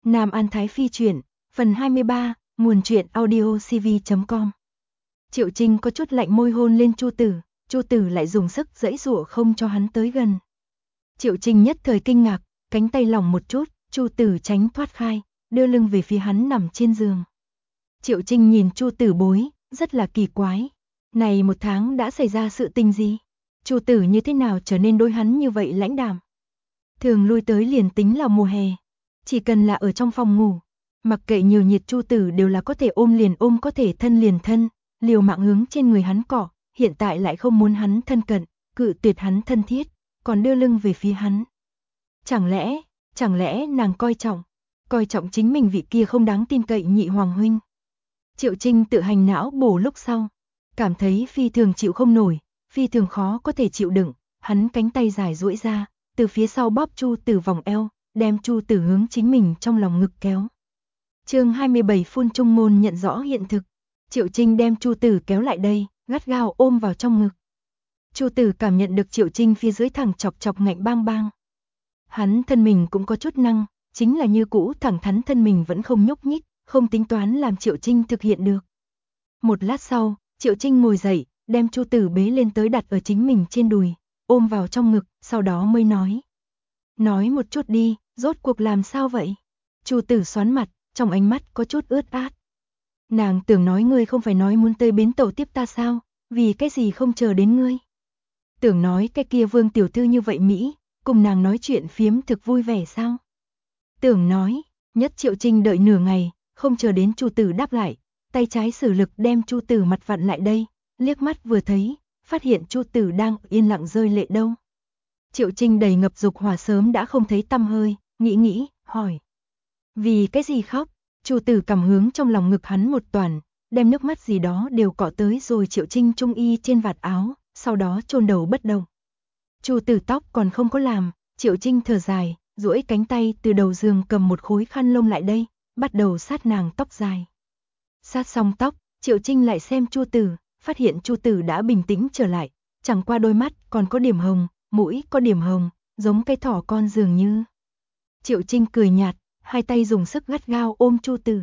Nam An Thái Phi truyện, phần 23, nguồn truyện audio cv.com. Triệu Trinh có chút lạnh môi hôn lên Chu Tử lại dùng sức giãy giụa không cho hắn tới gần. Triệu Trinh nhất thời kinh ngạc, cánh tay lỏng một chút, Chu Tử tránh thoát khai, đưa lưng về phía hắn nằm trên giường. Triệu Trinh nhìn Chu Tử bối, rất là kỳ quái. Này một tháng đã xảy ra sự tình gì? Chu Tử như thế nào trở nên đối hắn như vậy lãnh đạm? Thường lui tới liền tính là mùa hè, chỉ cần là ở trong phòng ngủ, mặc kệ nhiều nhiệt Chu Tử đều là có thể ôm liền ôm, có thể thân liền thân, liều mạng hướng trên người hắn cọ, hiện tại lại không muốn hắn thân cận, cự tuyệt hắn thân thiết, còn đưa lưng về phía hắn. Chẳng lẽ nàng coi trọng chính mình vị kia không đáng tin cậy nhị hoàng huynh? Triệu Trinh tự hành não bổ lúc sau, cảm thấy phi thường chịu không nổi, phi thường khó có thể chịu đựng, hắn cánh tay dài duỗi ra, từ phía sau bóp Chu Tử vòng eo, đem Chu Tử hướng chính mình trong lòng ngực kéo. Chương 27 phun trung môn nhận rõ hiện thực. Triệu Trinh đem Chu Tử kéo lại đây, gắt gao ôm vào trong ngực. Chu Tử cảm nhận được Triệu Trinh phía dưới thẳng chọc chọc ngạnh bang bang. Hắn thân mình cũng có chút năng, chính là như cũ thẳng thắn thân mình vẫn không nhúc nhích, không tính toán làm Triệu Trinh thực hiện được. Một lát sau, Triệu Trinh ngồi dậy, đem Chu Tử bế lên tới đặt ở chính mình trên đùi, ôm vào trong ngực, sau đó mới nói. Nói một chút đi, rốt cuộc làm sao vậy? Chu Tử xoắn mặt, trong ánh mắt có chút ướt át. Nàng tưởng nói ngươi không phải nói muốn tới bến tàu tiếp ta sao, vì cái gì không chờ đến ngươi? Tưởng nói cái kia Vương tiểu thư như vậy Mỹ, cùng nàng nói chuyện phiếm thực vui vẻ sao? Tưởng nói, nhất Triệu Trinh đợi nửa ngày, không chờ đến Chu Tử đáp lại, tay trái sử lực đem Chu Tử mặt vặn lại đây, liếc mắt vừa thấy, phát hiện Chu Tử đang yên lặng rơi lệ đâu. Triệu Trinh đầy ngập dục hỏa sớm đã không thấy tăm hơi, nghĩ, hỏi. Vì cái gì khóc? Chu Tử cầm hướng trong lòng ngực hắn một toàn, đem nước mắt gì đó đều cọ tới rồi Triệu Trinh trung y trên vạt áo, sau đó chôn đầu bất động. Chu Tử tóc còn không có làm, Triệu Trinh thở dài, duỗi cánh tay từ đầu giường cầm một khối khăn lông lại đây, bắt đầu sát nàng tóc dài. Sát xong tóc, Triệu Trinh lại xem Chu Tử, phát hiện Chu Tử đã bình tĩnh trở lại, chẳng qua đôi mắt còn có điểm hồng, mũi có điểm hồng, giống cái thỏ con dường như. Triệu Trinh cười nhạt, hai tay dùng sức gắt gao ôm Chu Tử.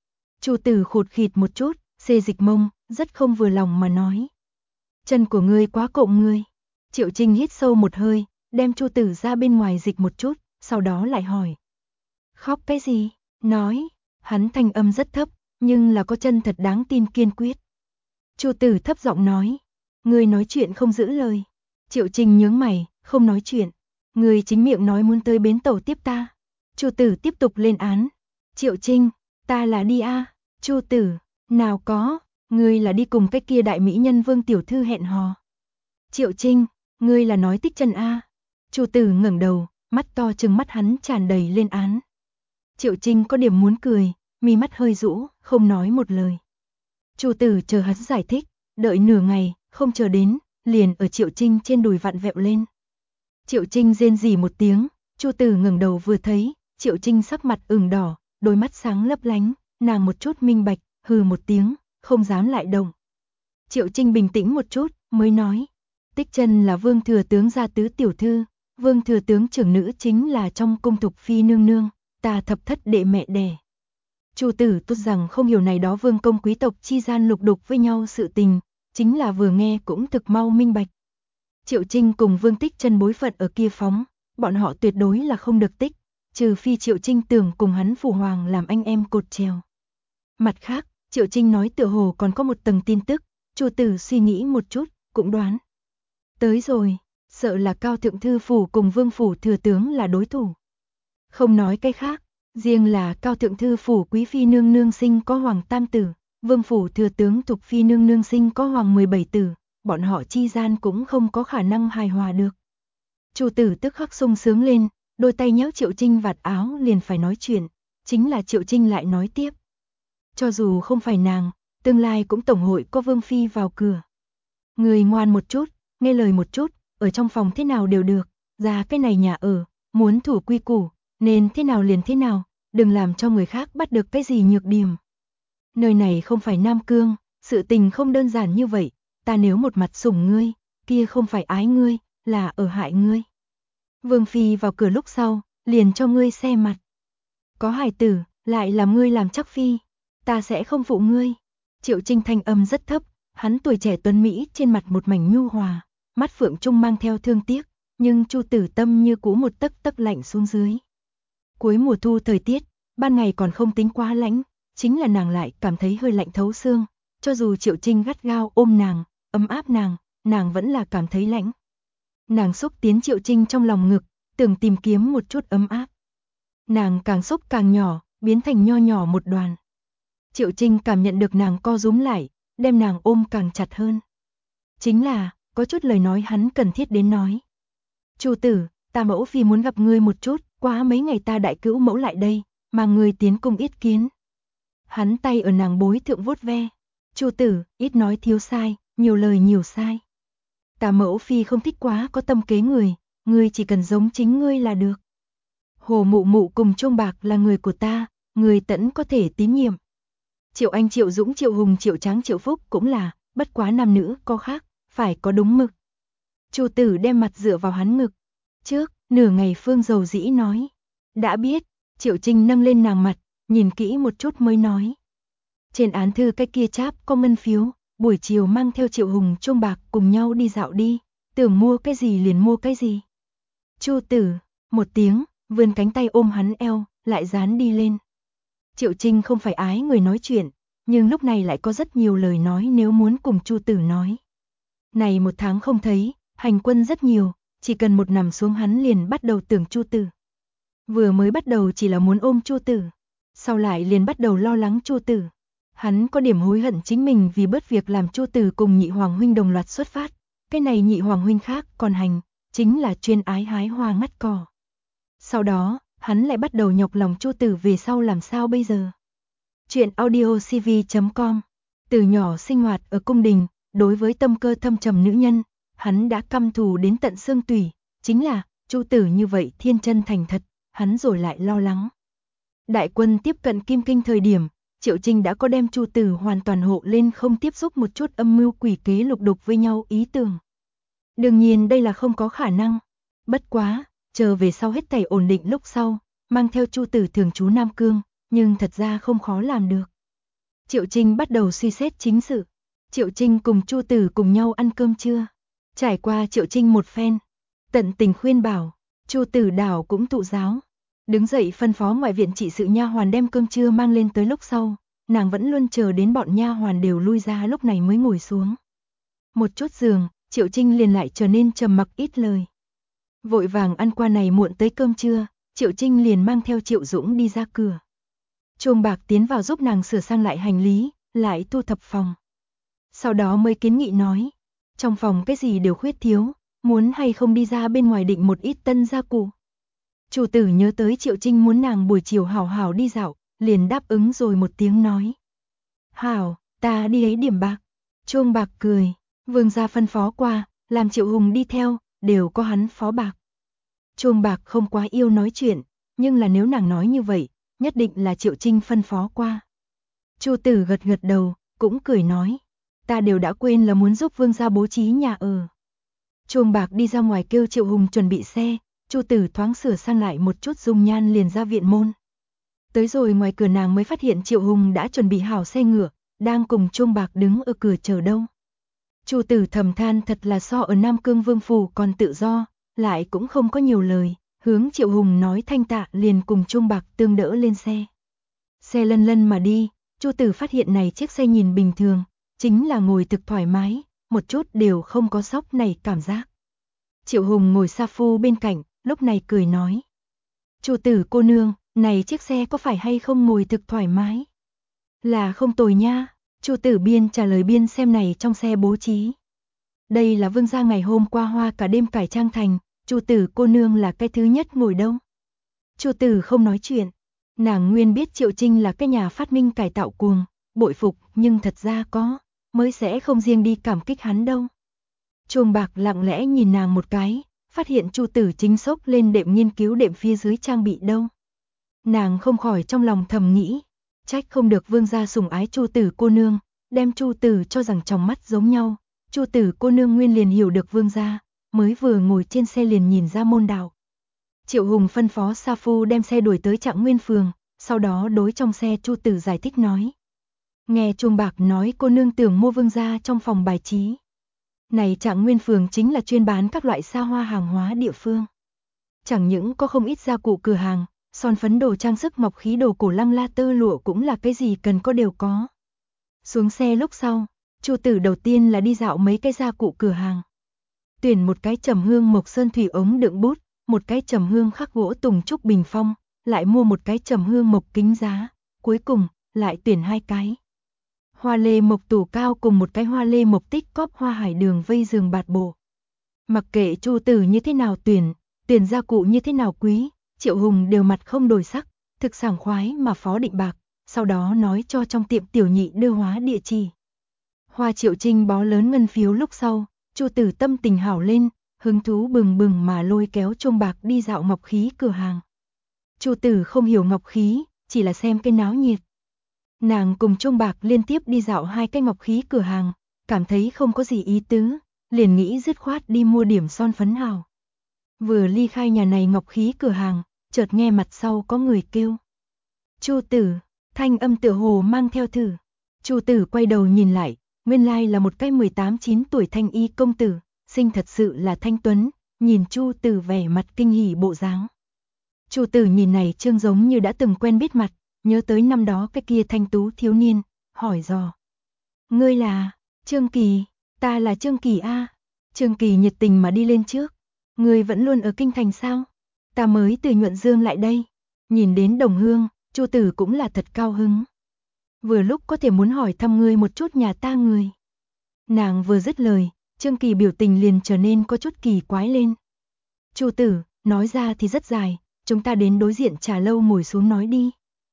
Chu Tử khụt khịt một chút, xê dịch mông, rất không vừa lòng mà nói. Chân của ngươi quá cộm ngươi. Triệu Trinh hít sâu một hơi, đem Chu Tử ra bên ngoài dịch một chút, sau đó lại hỏi. Khóc cái gì? Nói, hắn thanh âm rất thấp, nhưng là có chân thật đáng tin kiên quyết. Chu Tử thấp giọng nói, ngươi nói chuyện không giữ lời. Triệu Trinh nhướng mày, không nói chuyện. Ngươi chính miệng nói muốn tới bến tàu tiếp ta. Chu Tử tiếp tục lên án. Triệu Trinh, ta là đi a. Chu Tử, nào có, ngươi là đi cùng cái kia đại mỹ nhân Vương tiểu thư hẹn hò. Triệu Trinh, ngươi là nói Tích Chân a. Chu Tử ngẩng đầu, mắt to trừng mắt hắn tràn đầy lên án. Triệu Trinh có điểm muốn cười, mi mắt hơi rũ, không nói một lời. Chu Tử chờ hắn giải thích, đợi nửa ngày, không chờ đến, liền ở Triệu Trinh trên đùi vặn vẹo lên. Triệu Trinh rên rỉ một tiếng, Chu Tử ngẩng đầu vừa thấy, Triệu Trinh sắc mặt ửng đỏ, đôi mắt sáng lấp lánh, nàng một chút minh bạch, hừ một tiếng, không dám lại động. Triệu Trinh bình tĩnh một chút, mới nói, Tích Chân là Vương thừa tướng gia tứ tiểu thư, Vương thừa tướng trưởng nữ chính là trong cung Thục phi nương nương, ta thập thất đệ mẹ đẻ. Chu Tử tốt rằng không hiểu này đó vương công quý tộc chi gian lục đục với nhau sự tình, chính là vừa nghe cũng thực mau minh bạch. Triệu Trinh cùng Vương Tích Chân bối phận ở kia phóng, bọn họ tuyệt đối là không được tích, trừ phi Triệu Trinh tưởng cùng hắn phụ hoàng làm anh em cột trèo. Mặt khác, Triệu Trinh nói tựa hồ còn có một tầng tin tức, Chu Tử suy nghĩ một chút, cũng đoán. Tới rồi, sợ là Cao Thượng Thư Phủ cùng Vương Phủ Thừa Tướng là đối thủ. Không nói cái khác, riêng là Cao Thượng Thư Phủ Quý Phi Nương Nương sinh có Hoàng Tam Tử, Vương Phủ Thừa Tướng Thục Phi Nương Nương sinh có Hoàng 17 Tử, bọn họ chi gian cũng không có khả năng hài hòa được. Chu Tử tức khắc sung sướng lên, đôi tay nhéo Triệu Trinh vạt áo liền phải nói chuyện, chính là Triệu Trinh lại nói tiếp. Cho dù không phải nàng, tương lai cũng tổng hội có Vương Phi vào cửa. Người ngoan một chút, nghe lời một chút, ở trong phòng thế nào đều được, ra cái này nhà ở, muốn thủ quy củ, nên thế nào liền thế nào, đừng làm cho người khác bắt được cái gì nhược điểm. Nơi này không phải Nam Cương, sự tình không đơn giản như vậy, ta nếu một mặt sủng ngươi, kia không phải ái ngươi, là ở hại ngươi. Vương Phi vào cửa lúc sau, liền cho ngươi xe mặt. Có hài tử, lại làm ngươi làm chắc phi, ta sẽ không phụ ngươi. Triệu Trinh thanh âm rất thấp, hắn tuổi trẻ tuấn mỹ, trên mặt một mảnh nhu hòa, mắt phượng trung mang theo thương tiếc, nhưng Chu Tử tâm như cũ một tấc tấc lạnh xuống dưới. Cuối mùa thu thời tiết, ban ngày còn không tính quá lạnh, chính là nàng lại cảm thấy hơi lạnh thấu xương, cho dù Triệu Trinh gắt gao ôm nàng, ấm áp nàng vẫn là cảm thấy lạnh. Nàng xúc tiến Triệu Trinh trong lòng ngực, tưởng tìm kiếm một chút ấm áp. Nàng càng xúc càng nhỏ, biến thành nho nhỏ một đoàn. Triệu Trinh cảm nhận được nàng co rúm lại, đem nàng ôm càng chặt hơn. Chính là, có chút lời nói hắn cần thiết đến nói. Chu tử, ta mẫu phi muốn gặp ngươi một chút, quá mấy ngày ta đại cữu mẫu lại đây, mà ngươi tiến cung yết kiến. Hắn tay ở nàng bối thượng vuốt ve. Chu tử, ít nói thiếu sai, nhiều lời nhiều sai. Ta mẫu phi không thích quá có tâm kế người, ngươi chỉ cần giống chính ngươi là được. Hồ mụ mụ cùng Trung Bạc là người của ta, người tẫn có thể tín nhiệm. Triệu Anh, Triệu Dũng, Triệu Hùng, Triệu Tráng, Triệu Phúc cũng là, bất quá nam nữ có khác, phải có đúng mực. Chu tử đem mặt dựa vào hắn ngực. Trước, nửa ngày Phương dầu dĩ nói. Đã biết, Triệu Trinh nâng lên nàng mặt, nhìn kỹ một chút mới nói. Trên án thư cái kia cháp có ngân phiếu, buổi chiều mang theo Triệu Hùng, Trung Bạc cùng nhau đi dạo đi, tưởng mua cái gì liền mua cái gì. Chu tử, một tiếng, vươn cánh tay ôm hắn eo, lại dán đi lên. Triệu Trinh không phải ái người nói chuyện, nhưng lúc này lại có rất nhiều lời nói nếu muốn cùng Chu tử nói. Này một tháng không thấy, hành quân rất nhiều, chỉ cần một nằm xuống hắn liền bắt đầu tưởng Chu tử. Vừa mới bắt đầu chỉ là muốn ôm Chu tử, sau lại liền bắt đầu lo lắng Chu tử. Hắn có điểm hối hận chính mình vì bớt việc làm Chu tử cùng nhị hoàng huynh đồng loạt xuất phát. Cái này nhị hoàng huynh khác còn hành, chính là chuyên ái hái hoa ngắt cỏ. Sau đó, hắn lại bắt đầu nhọc lòng Chu tử về sau làm sao bây giờ. Chuyện audiocv.com. Từ nhỏ sinh hoạt ở cung đình, đối với tâm cơ thâm trầm nữ nhân, hắn đã căm thù đến tận xương tủy, chính là Chu tử như vậy thiên chân thành thật, hắn rồi lại lo lắng. Đại quân tiếp cận Kim Kinh thời điểm, Triệu Trinh đã có đem Chu tử hoàn toàn hộ lên không tiếp xúc một chút âm mưu quỷ kế lục đục với nhau ý tưởng. Đương nhiên đây là không có khả năng, bất quá, chờ về sau hết thảy ổn định lúc sau, mang theo Chu tử thường trú Nam Cương, nhưng thật ra không khó làm được. Triệu Trinh bắt đầu suy xét chính sự. Triệu Trinh cùng Chu tử cùng nhau ăn cơm trưa. Trải qua Triệu Trinh một phen, tận tình khuyên bảo, Chu tử đảo cũng thụ giáo. Đứng dậy phân phó ngoại viện trị sự nha hoàn đem cơm trưa mang lên tới lúc sau, nàng vẫn luôn chờ đến bọn nha hoàn đều lui ra lúc này mới ngồi xuống. Một chút giường, Triệu Trinh liền lại trở nên trầm mặc ít lời. Vội vàng ăn qua này muộn tới cơm trưa, Triệu Trinh liền mang theo Triệu Dũng đi ra cửa. Trung Bạc tiến vào giúp nàng sửa sang lại hành lý, lại thu thập phòng. Sau đó mới kiến nghị nói, trong phòng cái gì đều khuyết thiếu, muốn hay không đi ra bên ngoài định một ít tân gia cụ. Chủ tử nhớ tới Triệu Trinh muốn nàng buổi chiều hảo hảo đi dạo, liền đáp ứng rồi một tiếng nói. Hảo, ta đi lấy điểm bạc. Trung Bạc cười, vương gia phân phó qua, làm Triệu Hùng đi theo, đều có hắn phó bạc. Trung Bạc không quá yêu nói chuyện, nhưng là nếu nàng nói như vậy, nhất định là Triệu Trinh phân phó qua. Chu tử gật gật đầu, cũng cười nói, ta đều đã quên là muốn giúp vương gia bố trí nhà ở. Trung Bạc đi ra ngoài kêu Triệu Hùng chuẩn bị xe, Chu tử thoáng sửa sang lại một chút dung nhan liền ra viện môn. Tới rồi ngoài cửa nàng mới phát hiện Triệu Hùng đã chuẩn bị hảo xe ngựa, đang cùng Trung Bạc đứng ở cửa chờ đâu. Chu tử thầm than thật là so ở Nam Cương Vương phủ còn tự do, lại cũng không có nhiều lời, hướng Triệu Hùng nói thanh tạ liền cùng Trung Bạc tương đỡ lên xe. Xe lân lân mà đi, Chu tử phát hiện này chiếc xe nhìn bình thường, chính là ngồi thực thoải mái, một chút đều không có sóc này cảm giác. Triệu Hùng ngồi sa phu bên cạnh, lúc này cười nói. Chu tử cô nương, này chiếc xe có phải hay không ngồi thực thoải mái? Là không tồi nha, Chu tử biên trả lời biên xem này trong xe bố trí. Đây là vương gia ngày hôm qua hoa cả đêm cải trang thành, Chu tử cô nương là cái thứ nhất ngồi đâu. Chu tử không nói chuyện, nàng nguyên biết Triệu Trinh là cái nhà phát minh cải tạo cuồng, bội phục nhưng thật ra có, mới sẽ không riêng đi cảm kích hắn đâu. Trung Bạc lặng lẽ nhìn nàng một cái, phát hiện Chu tử chính xốc lên đệm nghiên cứu đệm phía dưới trang bị đâu. Nàng không khỏi trong lòng thầm nghĩ, trách không được vương gia sủng ái Chu tử cô nương, đem Chu tử cho rằng trong mắt giống nhau. Chu tử cô nương nguyên liền hiểu được vương gia, mới vừa ngồi trên xe liền nhìn ra môn đạo. Triệu Hùng phân phó sa phu đem xe đuổi tới Trạng Nguyên phường, sau đó đối trong xe Chu Tử giải thích nói. Nghe Chuông Bạc nói cô nương tưởng mua vương gia trong phòng bài trí. Này Trạng Nguyên phường chính là chuyên bán các loại xa hoa hàng hóa địa phương. Chẳng những có không ít gia cụ cửa hàng, son phấn đồ trang sức ngọc khí đồ cổ lăng la tơ lụa cũng là cái gì cần có đều có. Xuống xe lúc sau, Chu Tử đầu tiên là đi dạo mấy cái gia cụ cửa hàng. Tuyển một cái trầm hương mộc sơn thủy ống đựng bút, một cái trầm hương khắc gỗ tùng trúc bình phong, lại mua một cái trầm hương mộc kính giá, cuối cùng lại tuyển 2 cái hoa lê mộc tủ cao cùng một cái hoa lê mộc tích cóp hoa hải đường vây giường bạt bộ. Mặc kệ Chu Tử như thế nào tuyển gia cụ như thế nào quý, Triệu Hùng đều mặt không đổi sắc, thực sảng khoái mà phó định bạc, sau đó nói cho trong tiệm tiểu nhị đưa hóa địa chỉ. Hoa Triệu Trinh bó lớn ngân phiếu lúc sau, Chu Tử tâm tình hảo lên, hứng thú bừng bừng mà lôi kéo Chuông Bạc đi dạo ngọc khí cửa hàng. Chu Tử không hiểu ngọc khí, chỉ là xem cái náo nhiệt. Nàng cùng Chuông Bạc liên tiếp đi dạo 2 cái ngọc khí cửa hàng, cảm thấy không có gì ý tứ, liền nghĩ dứt khoát đi mua điểm son phấn hào. Vừa ly khai nhà này ngọc khí cửa hàng, chợt nghe mặt sau có người kêu. Chu Tử, thanh âm tựa hồ mang theo thử. Chu Tử quay đầu nhìn lại, nguyên lai là một cái 18-19 tuổi thanh y công tử, sinh thật sự là thanh tuấn, nhìn Chu Tử vẻ mặt kinh hỉ bộ dáng. Chu Tử nhìn này trương giống như đã từng quen biết mặt, nhớ tới năm đó cái kia thanh tú thiếu niên, hỏi dò. Ngươi là, Trương Kỳ, ta là Trương Kỳ a. Trương Kỳ nhiệt tình mà đi lên trước. Ngươi vẫn luôn ở kinh thành sao? Ta mới từ Nhuận Dương lại đây. Nhìn đến Đồng Hương, Chu Tử cũng là thật cao hứng. Vừa lúc có thể muốn hỏi thăm ngươi một chút nhà ta người. Nàng vừa dứt lời, Trương Kỳ biểu tình liền trở nên có chút kỳ quái lên. Chu Tử, nói ra thì rất dài, chúng ta đến đối diện trà lâu ngồi xuống nói đi.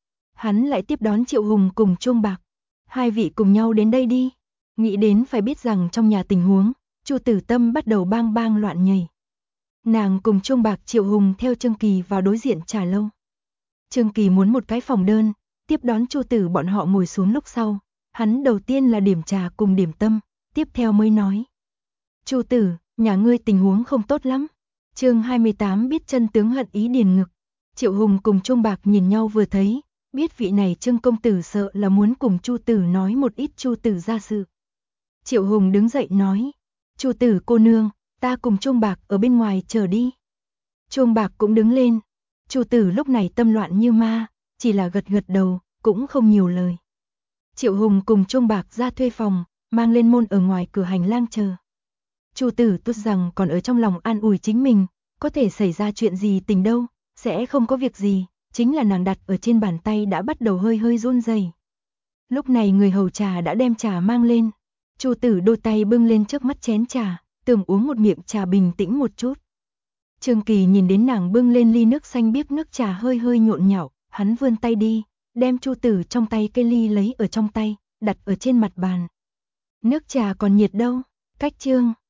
Hắn lại tiếp đón Triệu Hùng cùng Chuông Bạc. 2 vị cùng nhau đến đây đi. Nghĩ đến phải biết rằng trong nhà tình huống, Chu Tử tâm bắt đầu bang bang loạn nhảy. Nàng cùng Chuông Bạc Triệu Hùng theo Trương Kỳ vào đối diện trà lâu. Trương Kỳ muốn một cái phòng đơn, tiếp đón Chu Tử bọn họ ngồi xuống lúc sau. Hắn đầu tiên là điểm trà cùng điểm tâm, tiếp theo mới nói. Chu Tử, nhà ngươi tình huống không tốt lắm. Chương 28 biết chân tướng hận ý điền ngực. Triệu Hùng cùng Chuông Bạc nhìn nhau vừa thấy, biết vị này Trương công tử sợ là muốn cùng Chu Tử nói một ít Chu Tử gia sự. Triệu Hùng đứng dậy nói, Chu Tử cô nương, ta cùng Chuông Bạc ở bên ngoài chờ đi. Chuông Bạc cũng đứng lên. Chu Tử lúc này tâm loạn như ma, chỉ là gật gật đầu, cũng không nhiều lời. Triệu Hùng cùng Chuông Bạc ra thuê phòng, mang lên môn ở ngoài cửa hành lang chờ. Chu Tử tốt rằng còn ở trong lòng an ủi chính mình, có thể xảy ra chuyện gì tình đâu, sẽ không có việc gì, chính là nàng đặt ở trên bàn tay đã bắt đầu hơi hơi run rẩy. Lúc này người hầu trà đã đem trà mang lên. Chu Tử đôi tay bưng lên trước mắt chén trà, tưởng uống một miệng trà bình tĩnh một chút. Trương Kỳ nhìn đến nàng bưng lên ly nước xanh biếc nước trà hơi hơi nhộn nhạo, hắn vươn tay đi, đem Chu Tử trong tay cái ly lấy ở trong tay, đặt ở trên mặt bàn. Nước trà còn nhiệt đâu, cách Trương